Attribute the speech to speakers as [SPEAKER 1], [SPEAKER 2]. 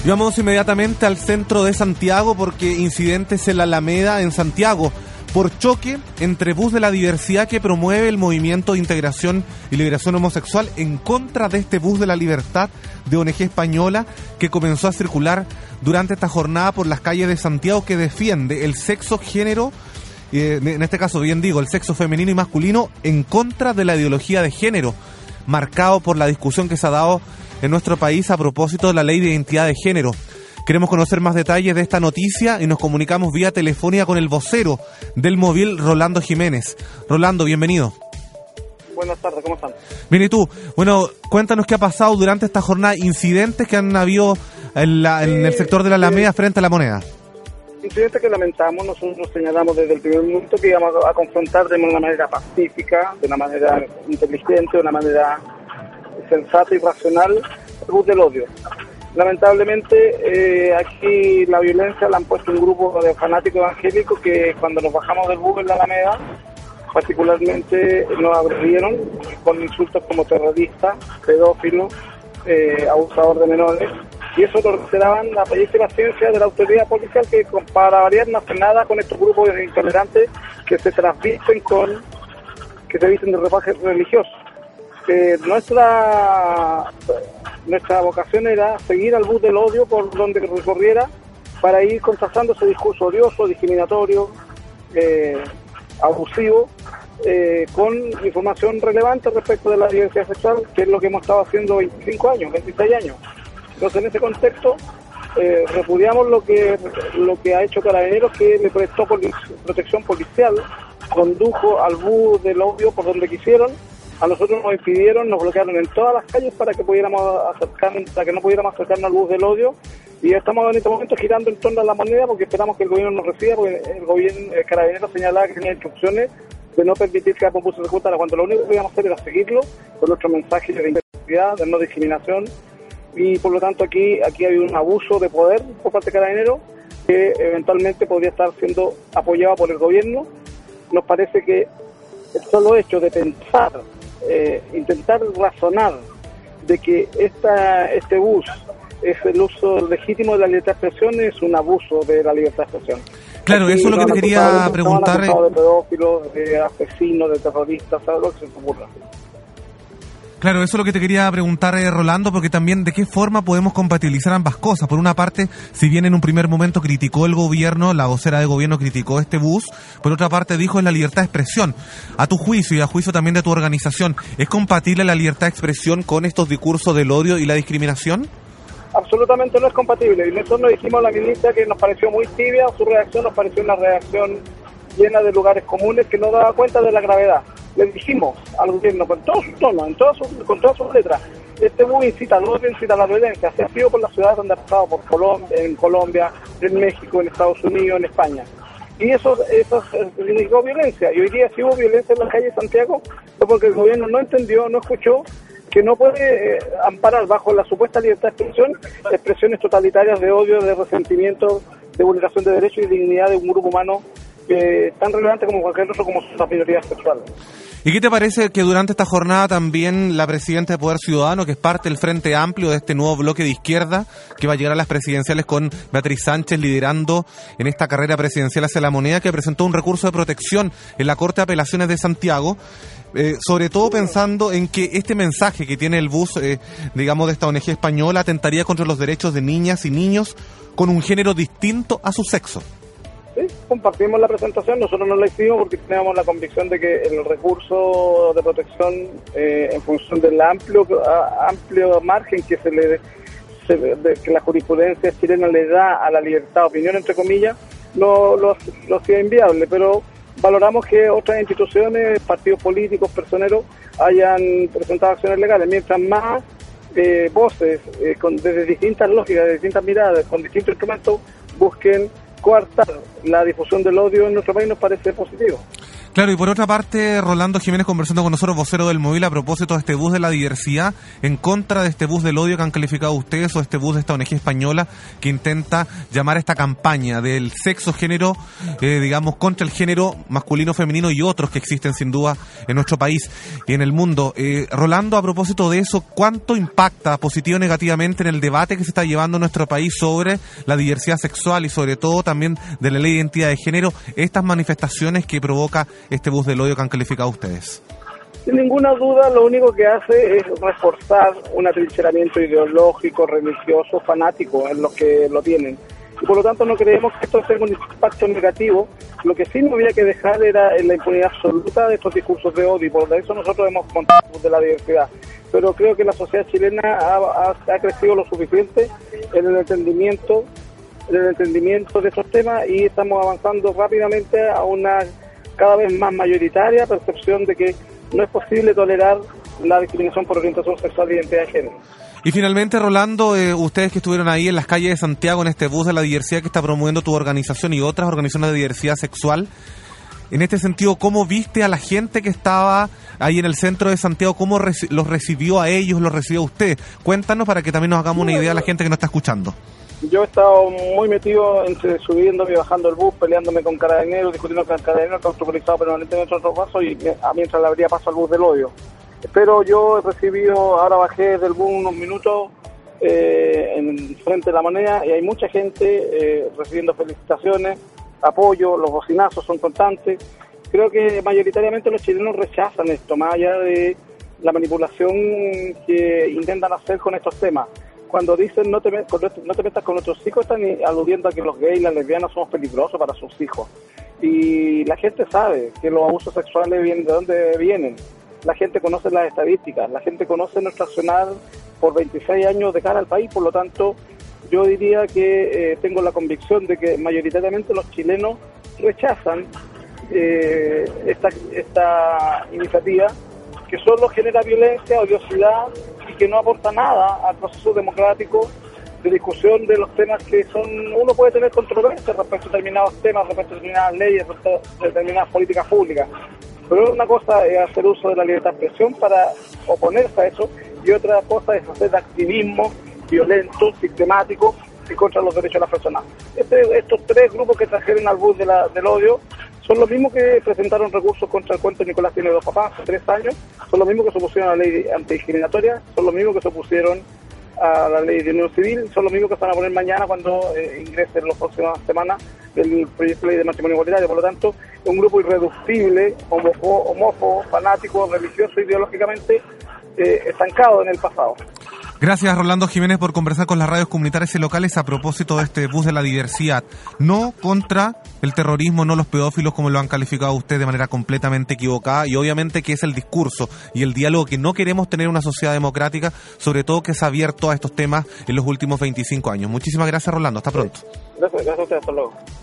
[SPEAKER 1] Y vamos inmediatamente al centro de Santiago porque incidentes en la Alameda en Santiago por choque entre bus de la diversidad que promueve el movimiento de integración y liberación homosexual en contra de este bus de la libertad de ONG española que comenzó a circular durante esta jornada por las calles de Santiago, que defiende el sexo, género, en este caso bien digo, el sexo femenino y masculino en contra de la ideología de género, marcado por la discusión que se ha dado en nuestro país a propósito de la ley de identidad de género. Queremos conocer más detalles de esta noticia y nos comunicamos vía telefónica con el vocero del Móvil, Rolando Jiménez. Rolando, bienvenido.
[SPEAKER 2] Buenas tardes, ¿cómo están?
[SPEAKER 1] Bien, ¿y tú? Bueno, cuéntanos qué ha pasado durante esta jornada, incidentes que han habido en el sector de la Alameda frente a la Moneda.
[SPEAKER 2] Incidentes que lamentamos. Nosotros señalamos desde el primer momento que íbamos a confrontar de una manera pacífica, de una manera inteligente, de una manera sensata y racional el bus del odio. Lamentablemente aquí la violencia la han puesto un grupo de fanáticos evangélicos que cuando nos bajamos del bus en la Alameda particularmente nos agredieron con insultos como terrorista, pedófilo, abusador de menores, y eso lo reiteraban la bellísima ciencia de la autoridad policial que para variar no hace nada con estos grupos intolerantes que se transvisten que se visten de ropaje religioso. Nuestra vocación era seguir al bus del odio por donde recorriera para ir contrastando ese discurso odioso, discriminatorio, abusivo, con información relevante respecto de la diversidad sexual, que es lo que hemos estado haciendo 25 años, 26 años. Entonces, en ese contexto, repudiamos lo que ha hecho Carabineros, que le prestó protección policial, condujo al bus del odio por donde quisieron. A nosotros nos impidieron, nos bloquearon en todas las calles para que no pudiéramos acercarnos al bus del odio, y estamos en este momento girando en torno a la Moneda porque esperamos que el gobierno nos reciba, porque el Carabineros señalaba que tenía instrucciones de no permitir que un bus se ejecutara, cuando lo único que podíamos hacer era seguirlo con nuestro mensaje de integridad, de no discriminación, y por lo tanto aquí ha habido un abuso de poder por parte de Carabineros que eventualmente podría estar siendo apoyado por el gobierno. Nos parece que el solo hecho de pensar, intentar razonar de que este bus es el uso legítimo de la libertad de expresión es un abuso de la libertad de expresión.
[SPEAKER 1] Claro, eso es lo que te quería preguntar.
[SPEAKER 2] De pedófilos, de asesinos, de terroristas, ¿sabes lo que se te ocurra?
[SPEAKER 1] Claro, eso es lo que te quería preguntar, Rolando, porque también de qué forma podemos compatibilizar ambas cosas. Por una parte, si bien en un primer momento criticó el gobierno, la vocera de gobierno criticó este bus, por otra parte dijo es la libertad de expresión. A tu juicio y a juicio también de tu organización, ¿es compatible la libertad de expresión con estos discursos del odio y la discriminación?
[SPEAKER 2] Absolutamente no es compatible. Y nosotros nos dijimos a la ministra que nos pareció muy tibia, su reacción nos pareció una reacción llena de lugares comunes que no daba cuenta de la gravedad. Le dijimos al gobierno con todo su tono, con todas sus letras, este bus incita al odio, incita a la violencia, se ha sido por las ciudades donde ha pasado, en Colombia, en México, en Estados Unidos, en España. Y eso significó violencia. Y hoy día si hubo violencia en la calle de Santiago fue porque el gobierno no entendió, no escuchó que no puede amparar bajo la supuesta libertad de expresión expresiones totalitarias de odio, de resentimiento, de vulneración de derechos y dignidad de un grupo humano tan relevante como cualquier otro, como son las minorías sexuales.
[SPEAKER 1] ¿Y qué te parece que durante esta jornada también la presidenta de Poder Ciudadano, que es parte del Frente Amplio de este nuevo bloque de izquierda, que va a llegar a las presidenciales con Beatriz Sánchez liderando en esta carrera presidencial hacia la Moneda, que presentó un recurso de protección en la Corte de Apelaciones de Santiago, sobre todo pensando en que este mensaje que tiene el bus, digamos, de esta ONG española, atentaría contra los derechos de niñas y niños con un género distinto a su sexo?
[SPEAKER 2] Sí, compartimos la presentación, nosotros no la hicimos porque teníamos la convicción de que el recurso de protección, en función del amplio margen que que la jurisprudencia chilena le da a la libertad de opinión, entre comillas, lo hacía inviable, pero valoramos que otras instituciones, partidos políticos, personeros, hayan presentado acciones legales. Mientras más voces, desde distintas lógicas, de distintas miradas, con distintos instrumentos, busquen coartar la difusión del odio en nuestro país, nos parece positivo.
[SPEAKER 1] Claro, y por otra parte, Rolando Jiménez conversando con nosotros, vocero del Móvil, a propósito de este bus de la diversidad, en contra de este bus del odio que han calificado ustedes, o este bus de esta ONG española que intenta llamar a esta campaña del sexo, género, digamos, contra el género masculino, femenino y otros que existen sin duda en nuestro país y en el mundo. Rolando, a propósito de eso, ¿cuánto impacta positivo o negativamente en el debate que se está llevando en nuestro país sobre la diversidad sexual y sobre todo también de la ley de identidad de género, estas manifestaciones que provoca este bus del odio que han calificado ustedes?
[SPEAKER 2] Sin ninguna duda, lo único que hace es reforzar un atrincheramiento ideológico, religioso, fanático en los que lo tienen. Y por lo tanto no creemos que esto tenga un impacto negativo. Lo que sí no había que dejar era la impunidad absoluta de estos discursos de odio, y por eso nosotros hemos montado el bus de la diversidad. Pero creo que la sociedad chilena ha crecido lo suficiente en el entendimiento de estos temas, y estamos avanzando rápidamente a una cada vez más mayoritaria percepción de que no es posible tolerar la discriminación por orientación sexual e identidad de género.
[SPEAKER 1] Y finalmente, Rolando, ustedes que estuvieron ahí en las calles de Santiago en este bus de la diversidad que está promoviendo tu organización y otras organizaciones de diversidad sexual, en este sentido, ¿cómo viste a la gente que estaba ahí en el centro de Santiago? ¿Cómo los recibió a ellos, los recibió a ustedes? Cuéntanos para que también nos hagamos una idea de la gente que nos está escuchando.
[SPEAKER 2] Yo he estado muy metido entre subiéndome y bajando el bus, peleándome con carabineros, discutiendo con carabineros, que han autorizado permanentemente nuestros pasos, y mientras le abría paso al bus del odio. Pero yo he recibido, ahora bajé del bus unos minutos en frente de La Moneda, y hay mucha gente recibiendo felicitaciones, apoyo, los bocinazos son constantes. Creo que mayoritariamente los chilenos rechazan esto, más allá de la manipulación que intentan hacer con estos temas. Cuando dicen no te metas con nuestros hijos, están aludiendo a que los gays y las lesbianas somos peligrosos para sus hijos. Y la gente sabe que los abusos sexuales vienen de dónde vienen. La gente conoce las estadísticas, la gente conoce nuestro accionar por 26 años de cara al país. Por lo tanto, yo diría que tengo la convicción de que mayoritariamente los chilenos rechazan esta iniciativa, que solo genera violencia, odiosidad, y que no aporta nada al proceso democrático de discusión de los temas que son... Uno puede tener controversia respecto a determinados temas, respecto a determinadas leyes, respecto a determinadas políticas públicas, pero una cosa es hacer uso de la libertad de expresión para oponerse a eso, y otra cosa es hacer activismo violento, sistemático, y contra los derechos de las personas. Estos tres grupos que trajeron al bus del odio son los mismos que presentaron recursos contra el cuento Nicolás tiene dos papás hace 3 años, son los mismos que se opusieron a la ley antidiscriminatoria, son los mismos que se opusieron a la ley de unión civil, son los mismos que se van a poner mañana cuando ingrese en las próximas semanas el proyecto de ley de matrimonio igualitario. Por lo tanto, es un grupo irreductible, homófobo, fanático, religioso, ideológicamente estancado en el pasado.
[SPEAKER 1] Gracias, Rolando Jiménez, por conversar con las radios comunitarias y locales a propósito de este bus de la diversidad. No contra el terrorismo, no los pedófilos, como lo han calificado ustedes de manera completamente equivocada, y obviamente que es el discurso y el diálogo que no queremos tener en una sociedad democrática, sobre todo que se ha abierto a estos temas en los últimos 25 años. Muchísimas gracias, Rolando. Hasta pronto.
[SPEAKER 2] Gracias a usted. Hasta luego.